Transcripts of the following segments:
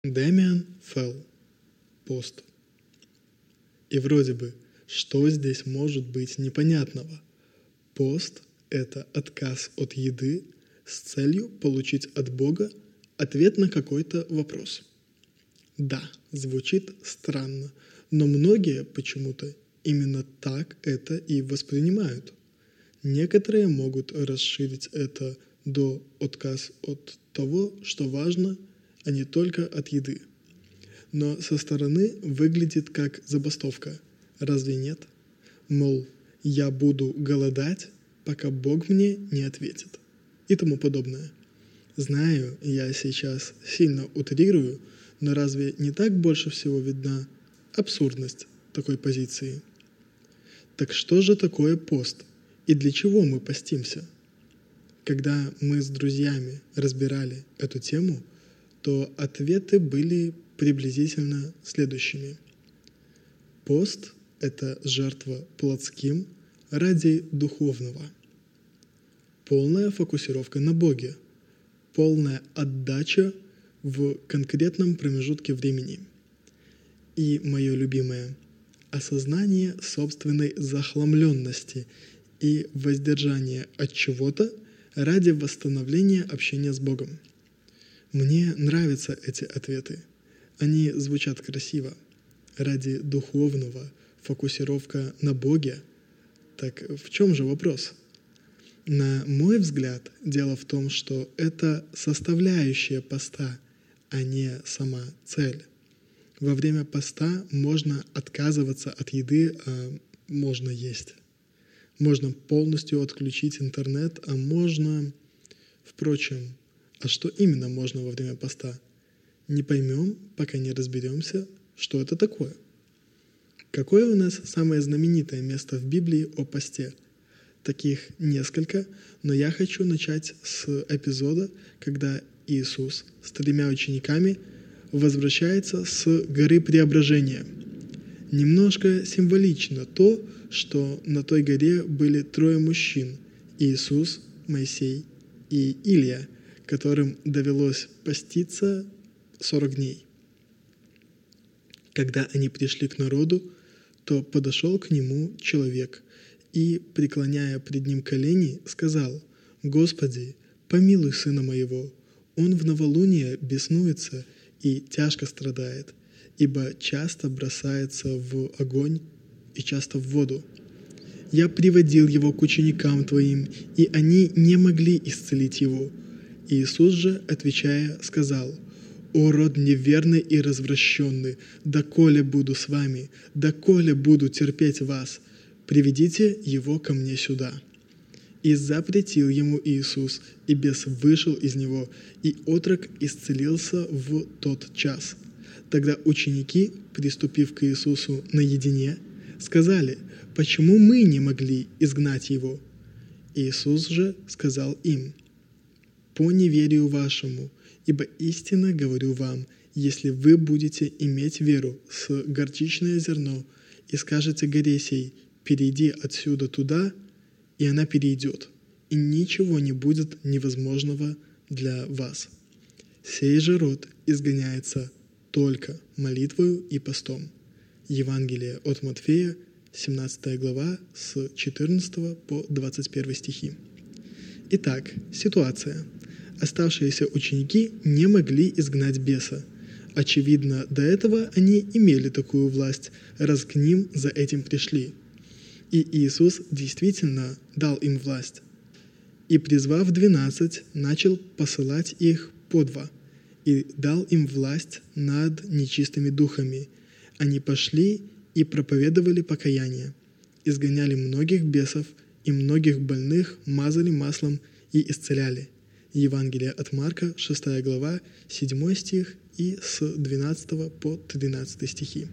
Дэмиан Фелл. Пост. И вроде бы, что здесь может быть непонятного? Пост – это отказ от еды с целью получить от Бога ответ на какой-то вопрос. Да, звучит странно, но многие почему-то именно так это и воспринимают. Некоторые могут расширить это до отказ от того, что важно, а не только от еды. Но со стороны выглядит как забастовка. Разве нет? Мол, я буду голодать, пока Бог мне не ответит. И тому подобное. Знаю, я сейчас сильно утрирую, но разве не так больше всего видна абсурдность такой позиции? Так что же такое пост? И для чего мы постимся? Когда мы с друзьями разбирали эту тему, то ответы были приблизительно следующими. Пост – это жертва плотским ради духовного. Полная фокусировка на Боге, полная отдача в конкретном промежутке времени. И мое любимое – осознание собственной захламленности и воздержание от чего-то ради восстановления общения с Богом. Мне нравятся эти ответы. Они звучат красиво. Ради духовного, фокусировка на Боге. Так в чем же вопрос? На мой взгляд, дело в том, что это составляющая поста, а не сама цель. Во время поста можно отказываться от еды, а можно есть. Можно полностью отключить интернет, а можно… Впрочем, а что именно можно во время поста? Не поймем, пока не разберемся, что это такое. Какое у нас самое знаменитое место в Библии о посте? Таких несколько, но я хочу начать с эпизода, когда Иисус с 3 учениками возвращается с горы Преображения. Немножко символично то, что на той горе были 3 мужчин – Иисус, Моисей и Илия, которым довелось поститься 40 дней. Когда они пришли к народу, то подошел к нему человек и, преклоняя пред ним колени, сказал: «Господи, помилуй сына моего, он в новолуние беснуется и тяжко страдает, ибо часто бросается в огонь и часто в воду. Я приводил его к ученикам твоим, и они не могли исцелить его». Иисус же, отвечая, сказал: «О род неверный и развращенный, доколе буду с вами, доколе буду терпеть вас, приведите его ко мне сюда». И запретил ему Иисус, и бес вышел из него, и отрок исцелился в тот час. Тогда ученики, приступив к Иисусу наедине, сказали: «Почему мы не могли изгнать его?» Иисус же сказал им: «По неверию вашему, ибо истинно говорю вам, если вы будете иметь веру с горчичное зерно и скажете горе сей: перейди отсюда туда, и она перейдет, и ничего не будет невозможного для вас. Сей же род изгоняется только молитвою и постом». Евангелие от Матфея, 17 глава, с 14 по 21 стихи. Итак, ситуация. Оставшиеся ученики не могли изгнать беса. Очевидно, до этого они имели такую власть, раз к ним за этим пришли. И Иисус действительно дал им власть. И, призвав 12, начал посылать их по 2, и дал им власть над нечистыми духами. Они пошли и проповедовали покаяние, изгоняли многих бесов, и многих больных мазали маслом и исцеляли. Евангелие от Марка, 6 глава, 7 стих и с 12 по 13 стихи.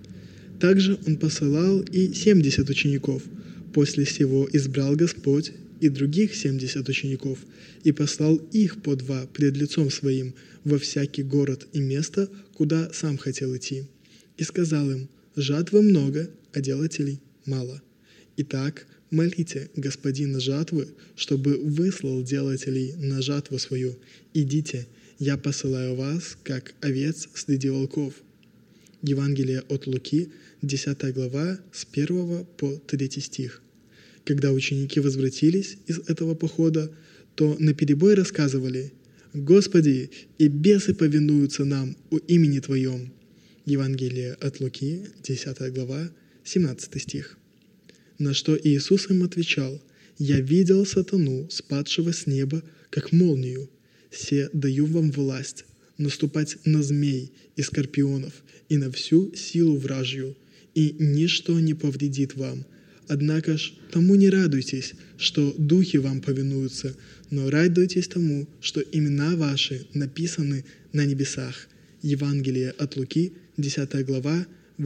Также он посылал и 70 учеников. После сего избрал Господь и других 70 учеников, и послал их по 2 пред лицом своим во всякий город и место, куда сам хотел идти. И сказал им: «Жатвы много, а делателей мало. Итак, молите Господина жатвы, чтобы выслал делателей на жатву свою. Идите, Я посылаю вас, как овец среди волков». Евангелие от Луки, 10 глава, с 1 по 3 стих. Когда ученики возвратились из этого похода, то наперебой рассказывали: «Господи, и бесы повинуются нам о имени Твоем». Евангелие от Луки, 10 глава, 17 стих. На что Иисус им отвечал: «Я видел сатану, спадшего с неба, как молнию. Се даю вам власть наступать на змей и скорпионов и на всю силу вражью, и ничто не повредит вам. Однако ж тому не радуйтесь, что духи вам повинуются, но радуйтесь тому, что имена ваши написаны на небесах». Евангелие от Луки, 10 глава,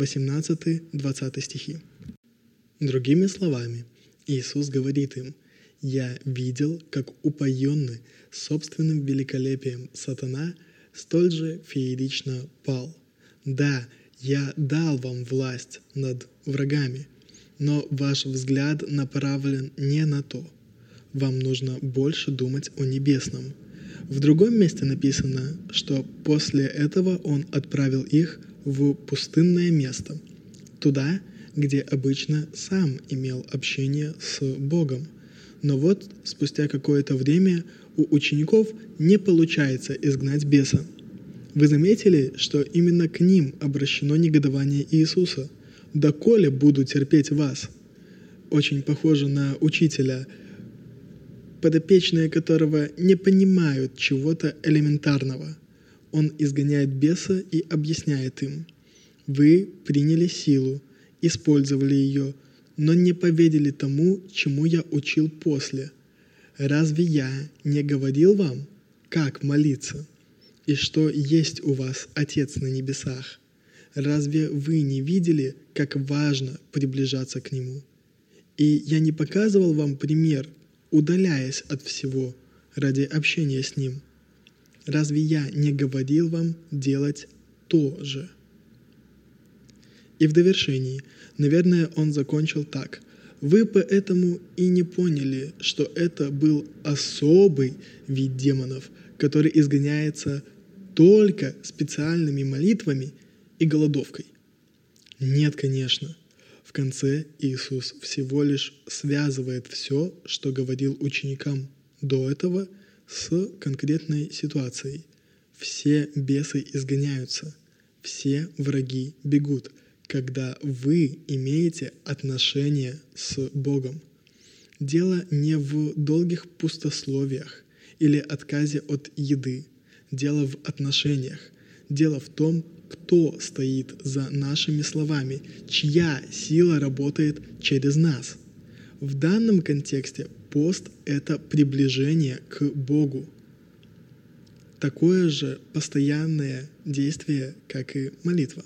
18-20 стихи. Другими словами, Иисус говорит им: «Я видел, как упоенный собственным великолепием сатана столь же феерично пал. Да, я дал вам власть над врагами, но ваш взгляд направлен не на то. Вам нужно больше думать о небесном». В другом месте написано, что после этого Он отправил их в пустынное место, туда, где обычно сам имел общение с Богом. Но вот спустя какое-то время у учеников не получается изгнать беса. Вы заметили, что именно к ним обращено негодование Иисуса? «Доколе буду терпеть вас?» Очень похоже на учителя, подопечные которого не понимают чего-то элементарного. Он изгоняет беса и объясняет им: «Вы приняли силу, использовали ее, но не поверили тому, чему я учил после. Разве я не говорил вам, как молиться, и что есть у вас Отец на небесах? Разве вы не видели, как важно приближаться к Нему? И я не показывал вам пример, удаляясь от всего ради общения с Ним? Разве я не говорил вам делать то же?» И в довершении, наверное, он закончил так: «Вы поэтому и не поняли, что это был особый вид демонов, который изгоняется только специальными молитвами и голодовкой». Нет, конечно. В конце Иисус всего лишь связывает все, что говорил ученикам до этого, с конкретной ситуацией. Все бесы изгоняются, все враги бегут, когда вы имеете отношение с Богом. Дело не в долгих пустословиях или отказе от еды. Дело в отношениях. Дело в том, кто стоит за нашими словами, чья сила работает через нас. В данном контексте пост – это приближение к Богу. Такое же постоянное действие, как и молитва.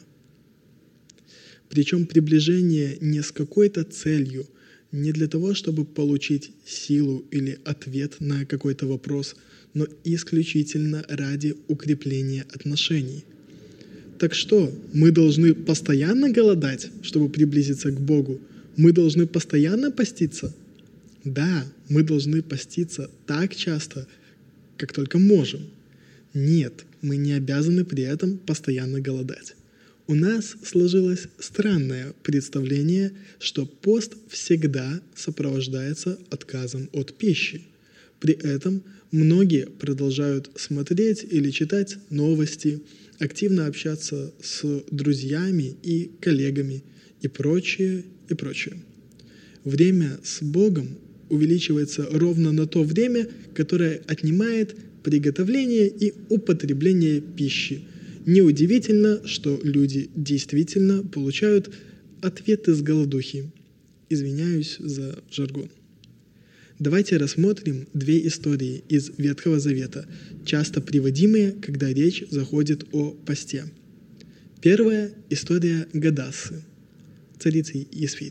Причем приближение не с какой-то целью, не для того, чтобы получить силу или ответ на какой-то вопрос, но исключительно ради укрепления отношений. Так что, мы должны постоянно голодать, чтобы приблизиться к Богу? Мы должны постоянно поститься? Да, мы должны поститься так часто, как только можем. Нет, мы не обязаны при этом постоянно голодать. У нас сложилось странное представление, что пост всегда сопровождается отказом от пищи. При этом многие продолжают смотреть или читать новости, активно общаться с друзьями и коллегами и прочее, и прочее. Время с Богом увеличивается ровно на то время, которое отнимает приготовление и употребление пищи. Неудивительно, что люди действительно получают ответы с голодухи. Извиняюсь за жаргон. Давайте рассмотрим две истории из Ветхого Завета, часто приводимые, когда речь заходит о посте. Первая – история Гадассы, царицы Есфирь.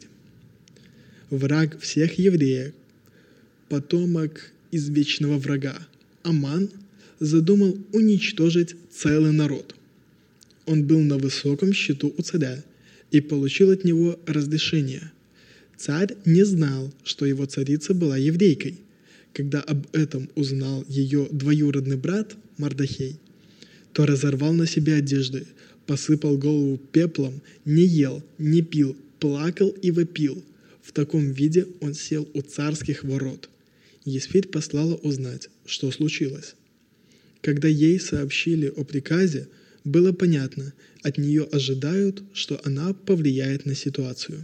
Враг всех евреев, потомок извечного врага, Аман, задумал уничтожить целый народ. Он был на высоком счету у царя и получил от него разрешение. Царь не знал, что его царица была еврейкой. Когда об этом узнал ее двоюродный брат Мардохей, то разорвал на себе одежды, посыпал голову пеплом, не ел, не пил, плакал и вопил. В таком виде он сел у царских ворот. Есфирь послала узнать, что случилось. Когда ей сообщили о приказе, было понятно, от нее ожидают, что она повлияет на ситуацию.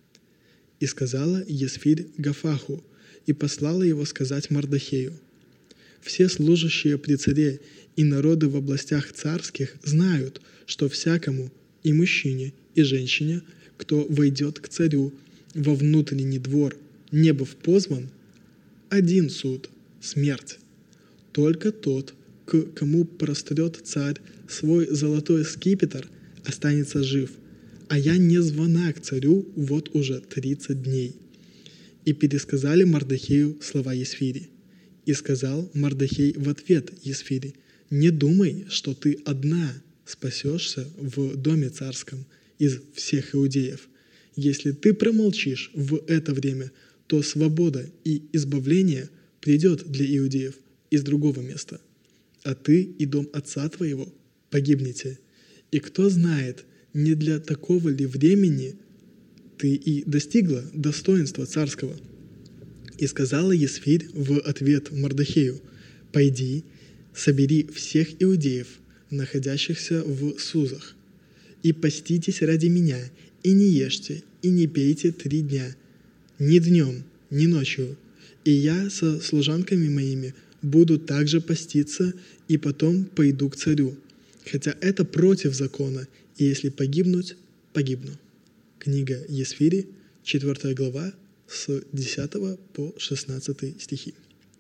И сказала Есфирь Гафаху, и послала его сказать Мардохею: «Все служащие при царе и народы в областях царских знают, что всякому, и мужчине, и женщине, кто войдет к царю во внутренний двор, не быв позван, один суд – смерть. Только тот, к кому прострет царь свой золотой скипетр, останется жив, а я не звана к царю вот уже 30 дней». И пересказали Мардохею слова Есфири. И сказал Мардохей в ответ Есфири: «Не думай, что ты одна спасешься в доме царском из всех иудеев. Если ты промолчишь в это время, то свобода и избавление придет для иудеев из другого места, а ты и дом отца твоего погибнете. И кто знает, не для такого ли времени ты и достигла достоинства царского». И сказала Есфирь в ответ Мардохею: «Пойди, собери всех иудеев, находящихся в Сузах, и поститесь ради меня, и не ешьте, и не пейте 3 дня, ни днем, ни ночью, и я со служанками моими буду также поститься, и потом пойду к царю, хотя это против закона, и если погибнуть, погибну». Книга Есфири, 4 глава, с 10 по 16 стихи.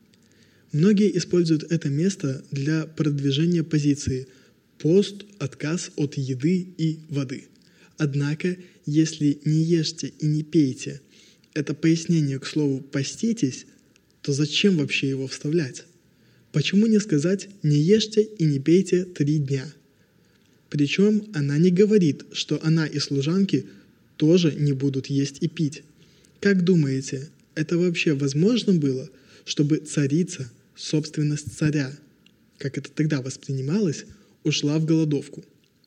Многие используют это место для продвижения позиции «пост, отказ от еды и воды». Однако, если не ешьте и не пейте, это пояснение к слову «поститесь», то зачем вообще его вставлять? Почему не сказать «не ешьте и не пейте 3 дня»? Причем она не говорит, что она и служанки тоже не будут есть и пить. Как думаете, это вообще возможно было, чтобы царица, собственность царя, как это тогда воспринималось, ушла в голодовку?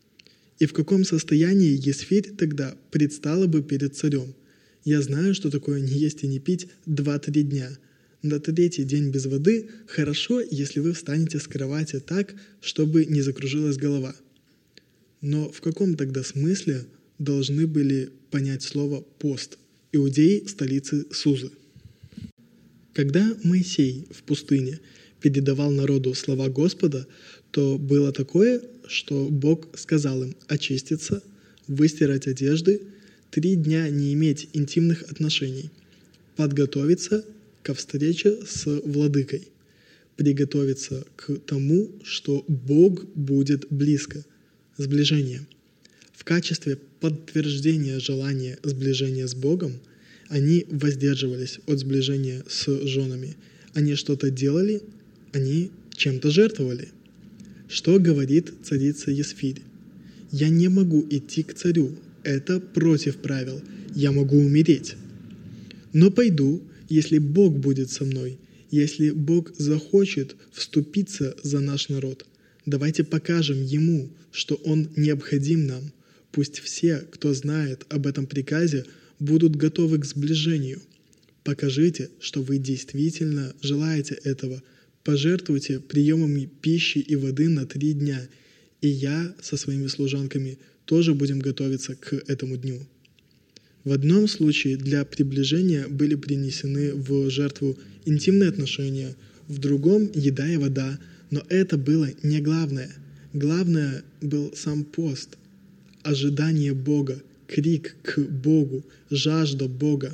И в каком состоянии Есфирь тогда предстала бы перед царем? Я знаю, что такое не есть и не пить 2-3 дня. На 3-й день без воды хорошо, если вы встанете с кровати так, чтобы не закружилась голова. Но в каком тогда смысле должны были понять слово «пост» иудеи столицы Сузы? Когда Моисей в пустыне передавал народу слова Господа, то было такое, что Бог сказал им очиститься, выстирать одежды, 3 дня не иметь интимных отношений, подготовиться ко встрече с владыкой, приготовиться к тому, что Бог будет близко, сближение. В качестве подтверждения желания сближения с Богом они воздерживались от сближения с женами. Они что-то делали, они чем-то жертвовали. Что говорит царица Есфирь? «Я не могу идти к царю, это против правил, я могу умереть. Но пойду, если Бог будет со мной, если Бог захочет вступиться за наш народ. Давайте покажем Ему, что Он необходим нам. Пусть все, кто знает об этом приказе, будут готовы к сближению. Покажите, что вы действительно желаете этого. Пожертвуйте приемами пищи и воды на 3 дня, и я со своими служанками тоже будем готовиться к этому дню». В одном случае для приближения были принесены в жертву интимные отношения, в другом – еда и вода, но это было не главное. Главное был сам пост, ожидание Бога, крик к Богу, жажда Бога.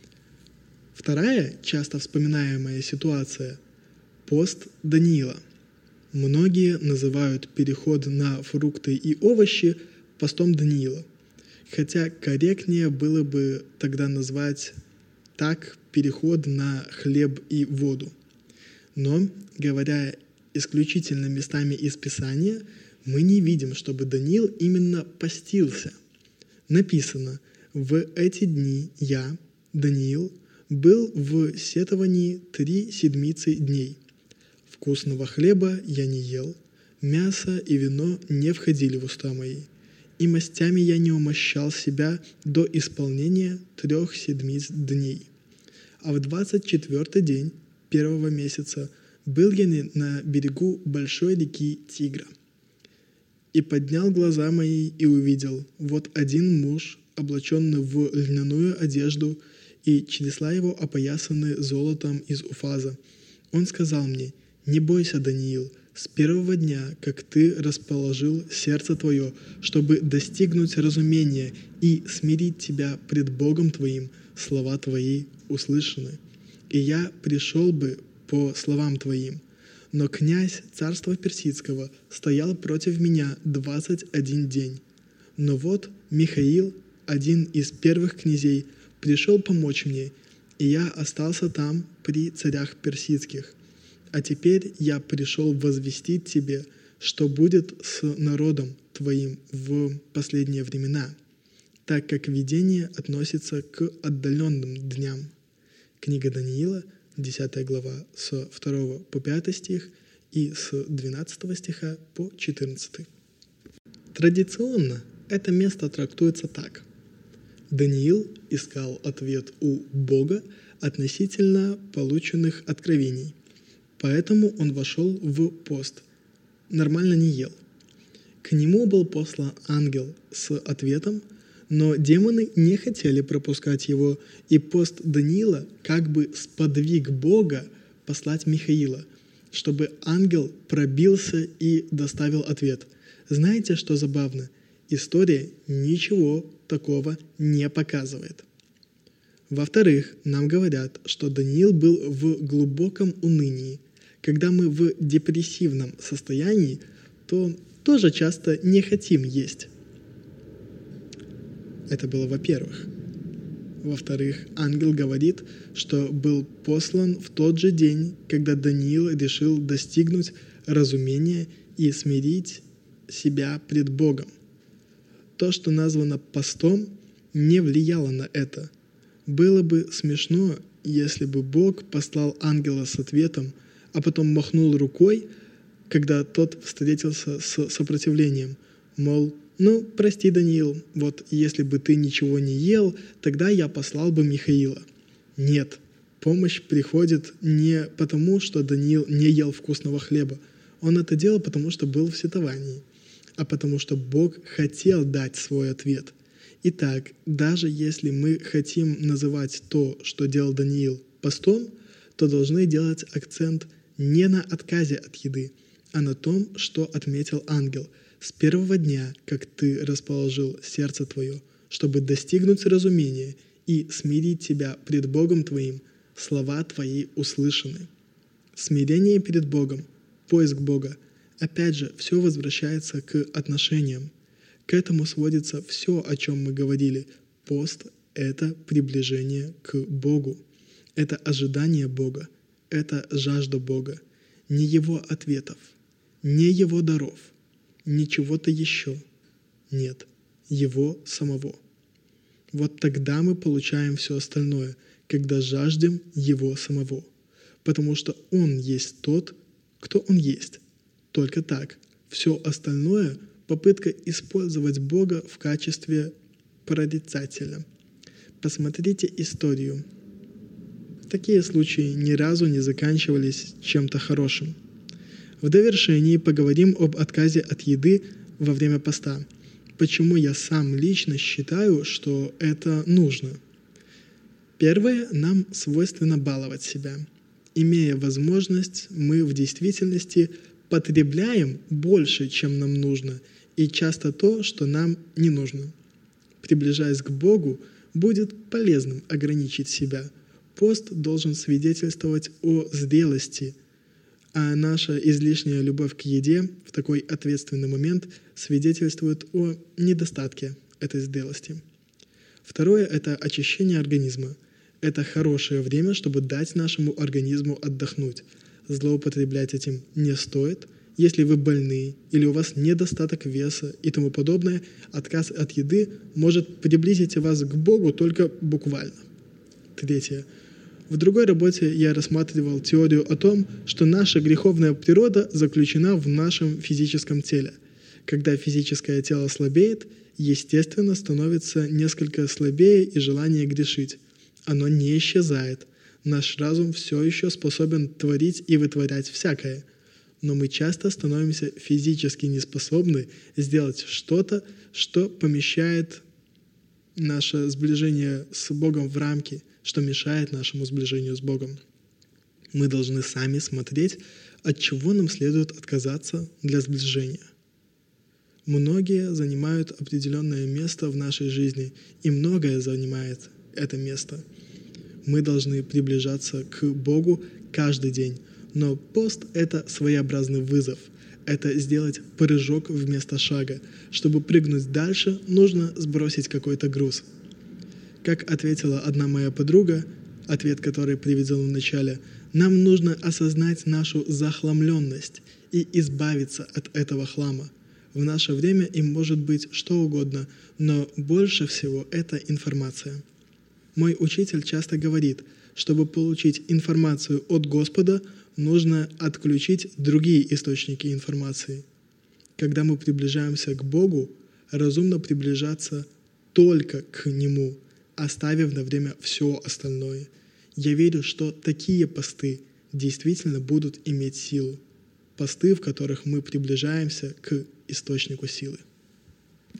Вторая часто вспоминаемая ситуация – пост Даниила. Многие называют переход на фрукты и овощи постом Даниила, хотя корректнее было бы тогда назвать так переход на хлеб и воду. Но, говоря исключительно местами из Писания, мы не видим, чтобы Даниил именно постился. Написано: «В эти дни я, Даниил, был в сетовании 3 седмицы дней. Вкусного хлеба я не ел, Мясо и вино не входили в уста мои, и мастями я не умощал себя до исполнения 3 седмиц дней. А в 24-й день первого месяца был я на берегу большой реки Тигра. И поднял глаза мои и увидел, вот один муж, облаченный в льняную одежду, и чресла его опоясаны золотом из Уфаза. Он сказал мне: «Не бойся, Даниил, с первого дня, как ты расположил сердце твое, чтобы достигнуть разумения и смирить тебя пред Богом твоим, слова твои услышаны. И я пришел бы по словам твоим. Но князь царства персидского стоял против меня 21 день. Но вот Михаил, один из первых князей, пришел помочь мне, и я остался там при царях персидских. А теперь я пришел возвестить тебе, что будет с народом твоим в последние времена, так как видение относится к отдаленным дням». Книга Даниила, 10 глава, с 2 по 5 стих и с 12 стиха по 14. Традиционно это место трактуется так. Даниил искал ответ у Бога относительно полученных откровений, поэтому он вошел в пост, нормально не ел. К нему был послан ангел с ответом, но демоны не хотели пропускать его, и пост Даниила как бы сподвиг Бога послать Михаила, чтобы ангел пробился и доставил ответ. Знаете, что забавно? История ничего такого не показывает. Во-вторых, нам говорят, что Даниил был в глубоком унынии. Когда мы в депрессивном состоянии, то тоже часто не хотим есть. Это было во-первых. Во-вторых, ангел говорит, что был послан в тот же день, когда Даниил решил достигнуть разумения и смирить себя пред Богом. То, что названо постом, не влияло на это. Было бы смешно, если бы Бог послал ангела с ответом, а потом махнул рукой, когда тот встретился с сопротивлением, мол, «Ну, прости, Даниил, вот если бы ты ничего не ел, тогда я послал бы Михаила». Нет, помощь приходит не потому, что Даниил не ел вкусного хлеба. Он это делал, потому что был в сетовании, а потому что Бог хотел дать свой ответ. Итак, даже если мы хотим называть то, что делал Даниил, постом, то должны делать акцент не на отказе от еды, а на том, что отметил ангел: «С первого дня, как ты расположил сердце твое, чтобы достигнуть разумения и смирить тебя пред Богом твоим, слова твои услышаны». Смирение перед Богом, поиск Бога. Опять же, все возвращается к отношениям. К этому сводится все, о чем мы говорили. Пост – это приближение к Богу. Это ожидание Бога. Это жажда Бога. Не Его ответов, не Его даров, не чего-то еще. Нет, Его самого. Вот тогда мы получаем все остальное, когда жаждем Его самого. Потому что Он есть тот, кто Он есть. Только так. Все остальное – попытка использовать Бога в качестве прорицателя. Посмотрите историю. Такие случаи ни разу не заканчивались чем-то хорошим. В довершении поговорим об отказе от еды во время поста. Почему я сам лично считаю, что это нужно? Первое, нам свойственно баловать себя. Имея возможность, мы в действительности потребляем больше, чем нам нужно, и часто то, что нам не нужно. Приближаясь к Богу, будет полезным ограничить себя. Пост должен свидетельствовать о зрелости, а наша излишняя любовь к еде в такой ответственный момент свидетельствует о недостатке этой зрелости. Второе – это очищение организма. Это хорошее время, чтобы дать нашему организму отдохнуть. Злоупотреблять этим не стоит. Если вы больны или у вас недостаток веса и тому подобное, отказ от еды может приблизить вас к Богу только буквально. Третье. В другой работе я рассматривал теорию о том, что наша греховная природа заключена в нашем физическом теле. Когда физическое тело слабеет, естественно, становится несколько слабее и желание грешить. Оно не исчезает. Наш разум все еще способен творить и вытворять всякое. Но мы часто становимся физически неспособны сделать что-то, что помещает наше сближение с Богом в рамки, что мешает нашему сближению с Богом. Мы должны сами смотреть, от чего нам следует отказаться для сближения. Многие занимают определенное место в нашей жизни, и многое занимает это место. Мы должны приближаться к Богу каждый день, но пост — это своеобразный вызов. Это сделать прыжок вместо шага. Чтобы прыгнуть дальше, нужно сбросить какой-то груз. Как ответила одна моя подруга, ответ, который приведен в начале, нам нужно осознать нашу захламленность и избавиться от этого хлама. В наше время им может быть что угодно, но больше всего это информация. Мой учитель часто говорит, чтобы получить информацию от Господа, нужно отключить другие источники информации. Когда мы приближаемся к Богу, разумно приближаться только к Нему, оставив на время все остальное. Я верю, что такие посты действительно будут иметь силу. Посты, в которых мы приближаемся к источнику силы.